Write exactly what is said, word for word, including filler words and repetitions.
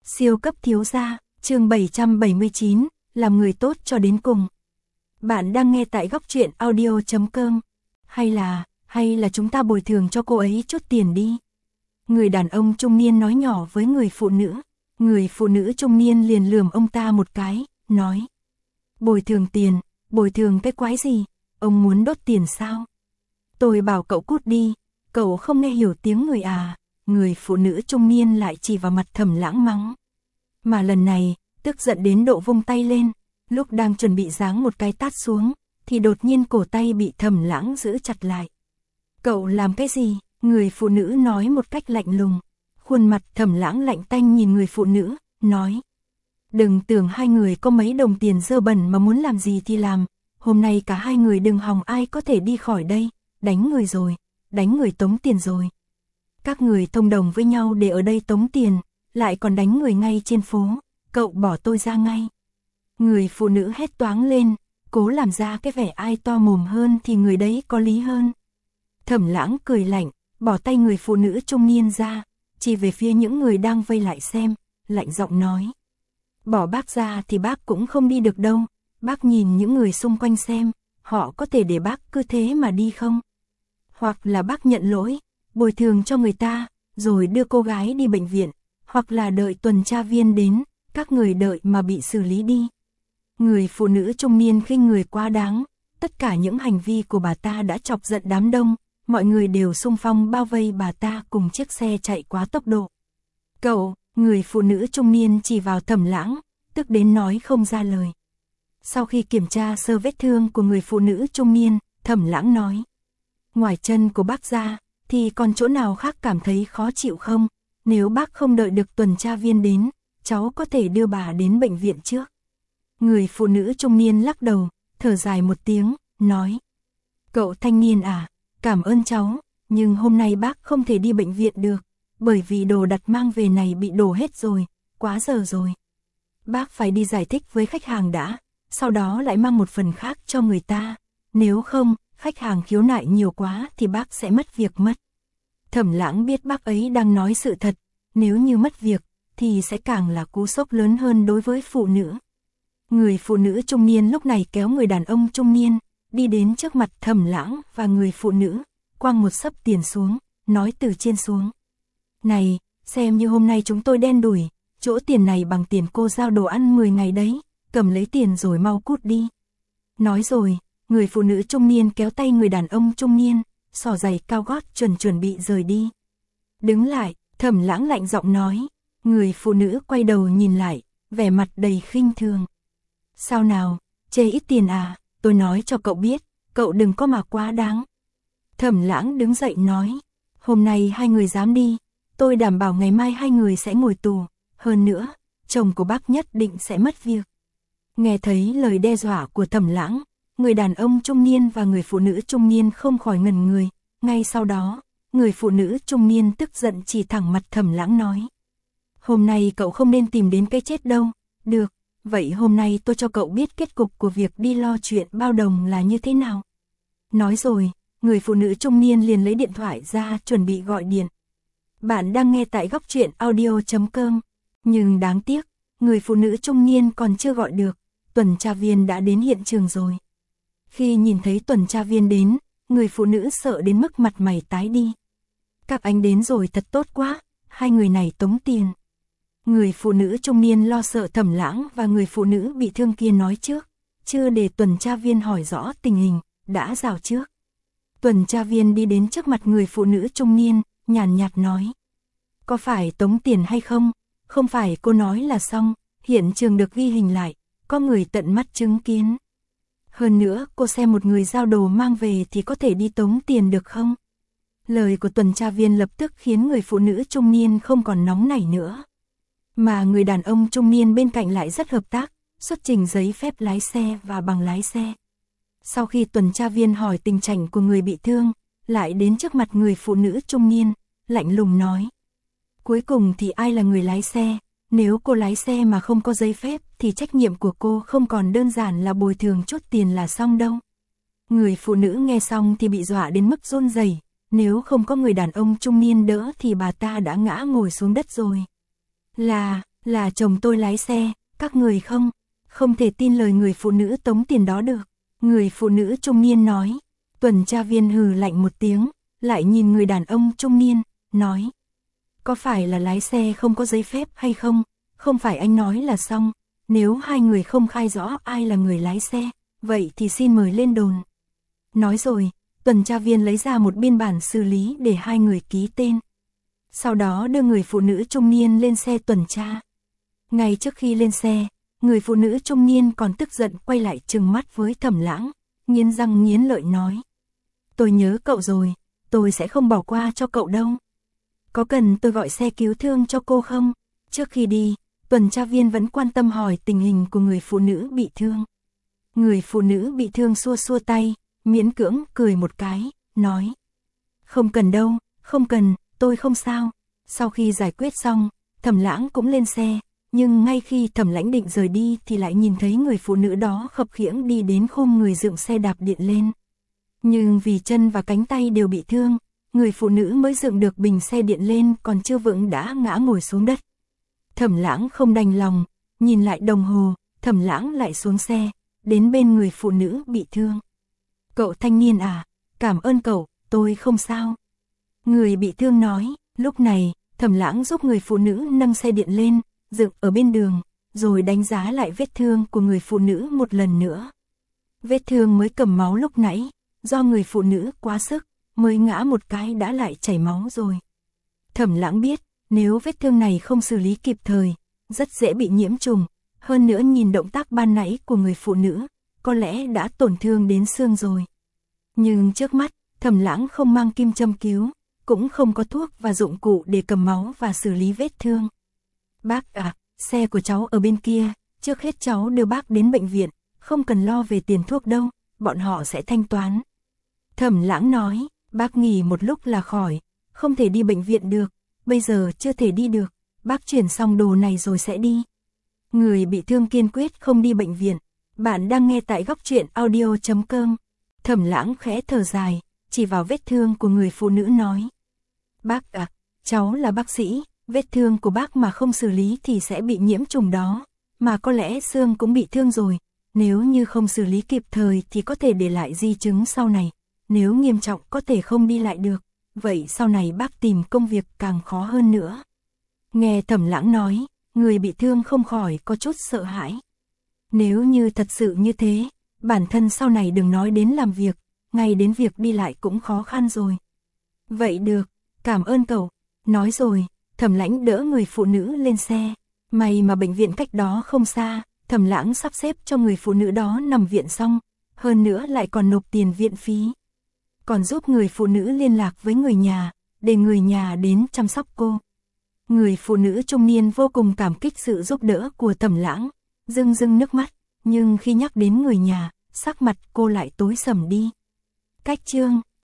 Siêu cấp thiếu gia, chương bảy trăm bảy mươi chín, làm người tốt cho đến cùng. Bạn đang nghe tại góc truyện audio chấm com. Hay là, hay là chúng ta bồi thường cho cô ấy chút tiền đi. Người đàn ông trung niên nói nhỏ với người phụ nữ. Người phụ nữ trung niên liền lườm ông ta một cái, nói. Bồi thường tiền, bồi thường cái quái gì, ông muốn đốt tiền sao? Tôi bảo cậu cút đi, cậu không nghe hiểu tiếng người à? Người phụ nữ trung niên lại chỉ vào mặt Thẩm Lãng mắng. Mà lần này, tức giận đến độ vung tay lên, lúc đang chuẩn bị giáng một cái tát xuống, thì đột nhiên cổ tay bị Thẩm Lãng giữ chặt lại. Cậu làm cái gì? Người phụ nữ nói một cách lạnh lùng. Khuôn mặt Thẩm Lãng lạnh tanh nhìn người phụ nữ, nói. Đừng tưởng hai người có mấy đồng tiền dơ bẩn mà muốn làm gì thì làm, hôm nay cả hai người đừng hòng ai có thể đi khỏi đây, đánh người rồi, đánh người tống tiền rồi. Các người thông đồng với nhau để ở đây tống tiền, lại còn đánh người ngay trên phố, cậu bỏ tôi ra ngay. Người phụ nữ hét toáng lên, cố làm ra cái vẻ ai to mồm hơn thì người đấy có lý hơn. Thẩm Lãng cười lạnh, bỏ tay người phụ nữ trung niên ra, chỉ về phía những người đang vây lại xem, lạnh giọng nói. Bỏ bác ra thì bác cũng không đi được đâu, bác nhìn những người xung quanh xem, họ có thể để bác cứ thế mà đi không? Hoặc là bác nhận lỗi, bồi thường cho người ta, rồi đưa cô gái đi bệnh viện, hoặc là đợi tuần tra viên đến, các người đợi mà bị xử lý đi. Người phụ nữ trung niên khinh người quá đáng, tất cả những hành vi của bà ta đã chọc giận đám đông, mọi người đều xung phong bao vây bà ta cùng chiếc xe chạy quá tốc độ. Cậu, người phụ nữ trung niên chỉ vào Thẩm Lãng, tức đến nói không ra lời. Sau khi kiểm tra sơ vết thương của người phụ nữ trung niên, Thẩm Lãng nói. Ngoài chân của bác ra, thì còn chỗ nào khác cảm thấy khó chịu không? Nếu bác không đợi được tuần tra viên đến, cháu có thể đưa bà đến bệnh viện trước. Người phụ nữ trung niên lắc đầu, thở dài một tiếng, nói. Cậu thanh niên à, cảm ơn cháu, nhưng hôm nay bác không thể đi bệnh viện được, bởi vì đồ đặt mang về này bị đổ hết rồi, quá giờ rồi. Bác phải đi giải thích với khách hàng đã, sau đó lại mang một phần khác cho người ta, nếu không, khách hàng khiếu nại nhiều quá thì bác sẽ mất việc mất. Thẩm Lãng biết bác ấy đang nói sự thật, nếu như mất việc, thì sẽ càng là cú sốc lớn hơn đối với phụ nữ. Người phụ nữ trung niên lúc này kéo người đàn ông trung niên, đi đến trước mặt Thẩm Lãng và người phụ nữ, quăng một xấp tiền xuống, nói từ trên xuống. Này, xem như hôm nay chúng tôi đen đủi, chỗ tiền này bằng tiền cô giao đồ ăn mười ngày đấy, cầm lấy tiền rồi mau cút đi. Nói rồi, người phụ nữ trung niên kéo tay người đàn ông trung niên, xỏ giày cao gót chuẩn chuẩn bị rời đi. Đứng lại, Thẩm Lãng lạnh giọng nói, người phụ nữ quay đầu nhìn lại, vẻ mặt đầy khinh thường. Sao nào, chê ít tiền à, tôi nói cho cậu biết, cậu đừng có mà quá đáng. Thẩm Lãng đứng dậy nói, hôm nay hai người dám đi, tôi đảm bảo ngày mai hai người sẽ ngồi tù, hơn nữa, chồng của bác nhất định sẽ mất việc. Nghe thấy lời đe dọa của Thẩm Lãng, người đàn ông trung niên và người phụ nữ trung niên không khỏi ngẩn người, ngay sau đó, người phụ nữ trung niên tức giận chỉ thẳng mặt Thẩm Lãng nói. Hôm nay cậu không nên tìm đến cái chết đâu, được, vậy hôm nay tôi cho cậu biết kết cục của việc đi lo chuyện bao đồng là như thế nào. Nói rồi, người phụ nữ trung niên liền lấy điện thoại ra chuẩn bị gọi điện. Bạn đang nghe tại góc truyện audio chấm com, nhưng đáng tiếc, người phụ nữ trung niên còn chưa gọi được, tuần tra viên đã đến hiện trường rồi. Khi nhìn thấy tuần tra viên đến, người phụ nữ sợ đến mức mặt mày tái đi. Các anh đến rồi thật tốt quá, hai người này tống tiền. Người phụ nữ trung niên lo sợ Thẩm Lãng và người phụ nữ bị thương kia nói trước, chưa để tuần tra viên hỏi rõ tình hình, đã rào trước. Tuần tra viên đi đến trước mặt người phụ nữ trung niên, nhàn nhạt nói. Có phải tống tiền hay không? Không phải cô nói là xong, hiện trường được ghi hình lại, có người tận mắt chứng kiến. Hơn nữa, cô xem một người giao đồ mang về thì có thể đi tống tiền được không? Lời của tuần tra viên lập tức khiến người phụ nữ trung niên không còn nóng nảy nữa. Mà người đàn ông trung niên bên cạnh lại rất hợp tác, xuất trình giấy phép lái xe và bằng lái xe. Sau khi tuần tra viên hỏi tình trạng của người bị thương, lại đến trước mặt người phụ nữ trung niên, lạnh lùng nói. Cuối cùng thì ai là người lái xe? Nếu cô lái xe mà không có giấy phép thì trách nhiệm của cô không còn đơn giản là bồi thường chút tiền là xong đâu. Người phụ nữ nghe xong thì bị dọa đến mức run rẩy, nếu không có người đàn ông trung niên đỡ thì bà ta đã ngã ngồi xuống đất rồi. Là, Là chồng tôi lái xe, các người không, không thể tin lời người phụ nữ tống tiền đó được. Người phụ nữ trung niên nói. Tuần tra viên hừ lạnh một tiếng, lại nhìn người đàn ông trung niên, nói. Có phải là lái xe không có giấy phép hay không? Không phải anh nói là xong, nếu hai người không khai rõ ai là người lái xe, vậy thì xin mời lên đồn. Nói rồi, tuần tra viên lấy ra một biên bản xử lý để hai người ký tên. Sau đó đưa người phụ nữ trung niên lên xe tuần tra. Ngay trước khi lên xe, người phụ nữ trung niên còn tức giận quay lại trừng mắt với Thẩm Lãng, nghiến răng nghiến lợi nói. Tôi nhớ cậu rồi, tôi sẽ không bỏ qua cho cậu đâu. Có cần tôi gọi xe cứu thương cho cô không? Trước khi đi, tuần tra viên vẫn quan tâm hỏi tình hình của người phụ nữ bị thương. Người phụ nữ bị thương xua xua tay, miễn cưỡng cười một cái, nói. Không cần đâu, không cần, tôi không sao. Sau khi giải quyết xong, Thẩm Lãng cũng lên xe, nhưng ngay khi Thẩm Lãnh định rời đi thì lại nhìn thấy người phụ nữ đó khập khiễng đi đến khung người dựng xe đạp điện lên. Nhưng vì chân và cánh tay đều bị thương, người phụ nữ mới dựng được bình xe điện lên còn chưa vững đã ngã ngồi xuống đất. Thẩm Lãng không đành lòng, nhìn lại đồng hồ, Thẩm Lãng lại xuống xe, đến bên người phụ nữ bị thương. Cậu thanh niên à, cảm ơn cậu, tôi không sao. Người bị thương nói, lúc này, Thẩm Lãng giúp người phụ nữ nâng xe điện lên, dựng ở bên đường, rồi đánh giá lại vết thương của người phụ nữ một lần nữa. Vết thương mới cầm máu lúc nãy, do người phụ nữ quá sức, mới ngã một cái đã lại chảy máu rồi. Thẩm Lãng biết, nếu vết thương này không xử lý kịp thời, rất dễ bị nhiễm trùng, hơn nữa nhìn động tác ban nãy của người phụ nữ, có lẽ đã tổn thương đến xương rồi. Nhưng trước mắt, Thẩm Lãng không mang kim châm cứu, cũng không có thuốc và dụng cụ để cầm máu và xử lý vết thương. Bác à, xe của cháu ở bên kia, trước hết cháu đưa bác đến bệnh viện, không cần lo về tiền thuốc đâu, bọn họ sẽ thanh toán. Thẩm Lãng nói, bác nghỉ một lúc là khỏi, không thể đi bệnh viện được, bây giờ chưa thể đi được, bác chuyển xong đồ này rồi sẽ đi. Người bị thương kiên quyết không đi bệnh viện. Bạn đang nghe tại góc truyện audio chấm com. Thẩm Lãng khẽ thở dài, chỉ vào vết thương của người phụ nữ nói. Bác à, cháu là bác sĩ, vết thương của bác mà không xử lý thì sẽ bị nhiễm trùng đó, mà có lẽ xương cũng bị thương rồi, nếu như không xử lý kịp thời thì có thể để lại di chứng sau này, nếu nghiêm trọng có thể không đi lại được, vậy sau này bác tìm công việc càng khó hơn nữa. Nghe Thẩm Lãng nói, người bị thương không khỏi có chút sợ hãi. Nếu như thật sự như thế, bản thân sau này đừng nói đến làm việc, ngay đến việc đi lại cũng khó khăn rồi. Vậy được, cảm ơn cậu. Nói rồi, Thẩm Lãng đỡ người phụ nữ lên xe. May mà bệnh viện cách đó không xa, Thẩm Lãng sắp xếp cho người phụ nữ đó nằm viện xong, hơn nữa lại còn nộp tiền viện phí. Còn giúp người phụ nữ liên lạc với người nhà, để người nhà đến chăm sóc cô. Người phụ nữ trung niên vô cùng cảm kích sự giúp đỡ của Thẩm Lãng, rưng rưng nước mắt, nhưng khi nhắc đến người nhà, sắc mặt cô lại tối sầm đi. Cách chương